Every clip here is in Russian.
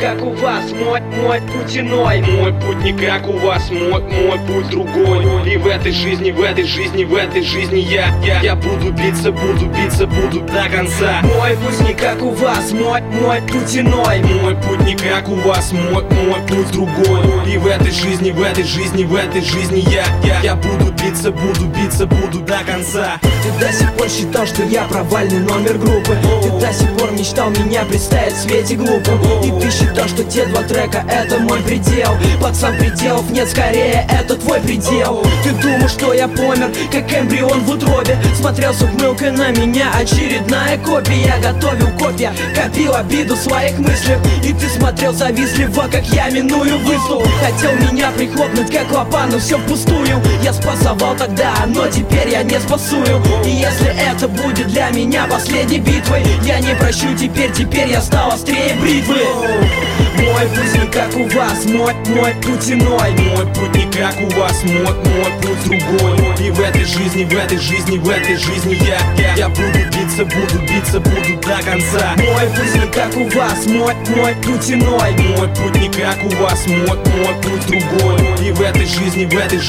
как у вас, мой путь иной. Мой путь не как у вас, мой путь другой. И в этой жизни я буду биться до конца. Мой путь не как у вас, мой путь иной. Мой путь не как у вас, мой путь другой. И в этой жизни я буду биться до конца. Ты до сих пор считал, что я провальный номер группы. Ты до сих пор мечтал меня представить в свете глупым. И ты считал, что те два трека это мой предел. Пацан, пределов нет, скорее это твой предел. Ты думал, что я помер, как эмбрион в утробе. Смотрел с ухмылкой на меня, очередная копия. Я готовил копья, копил обиду в своих мыслях. И ты смотрел завистливо, как я миную выступ. Хотел меня прихлопнуть, как лопа, но все впустую. Я спасовал тогда, но теперь я не спасую. И если это будет для меня последней битвой, я не прощу теперь я стал острее бритвы. Мой путь не как у вас, мой путь иной. Мой путь не как у вас, мой путь другой. И в этой жизни я буду биться до конца. Мой путь не как у вас, мой путь иной. Мой путь не как у вас, мой путь другой. И в этой жизни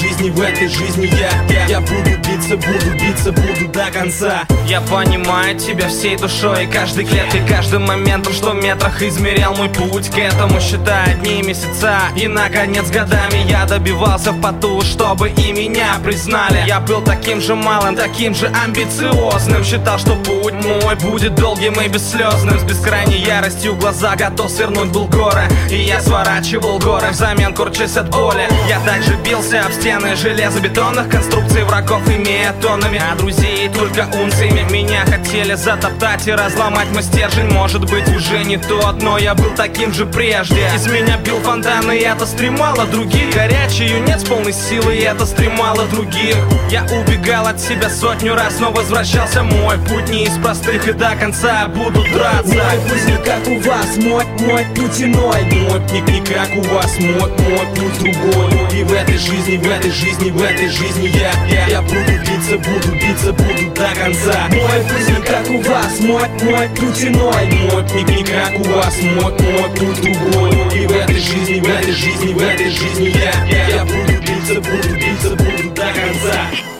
я буду биться до конца. Я понимаю тебя всей душой, и каждой клеткой, каждым моментом, что в метрах измерял мой путь к этому, считая дни, месяца и, наконец, годами я добивался в поту, чтобы и меня признали. Я был таким же малым, таким же амбициозным. Считал, что путь мой будет долгим и бесслезным. С бескрайней яростью в глаза готов свернуть был горы. И я сворачивал горы взамен, корчась от боли. Я также бился об стены железобетонных конструкций врагов, имея тоннами, а друзей только унциями. Меня хотели затоптать и разломать мой стержень. Может быть, уже не тот, но я был таким же прежде. Из меня бил фонтан, и это стремало других. Горячий юнец полной силы, и это стремало других. Я убегал от себя сотню раз, но возвращался. Мой путь не из простых, и до конца буду драться. Мой путь не как у вас, мой путь иной. Мой путь не как у вас, мой путь другой. И в этой жизни я буду биться до конца. Мой путь не как у вас, мой путь иной. Мой путь не как у вас, мой путь другой. И в этой жизни я буду биться до конца.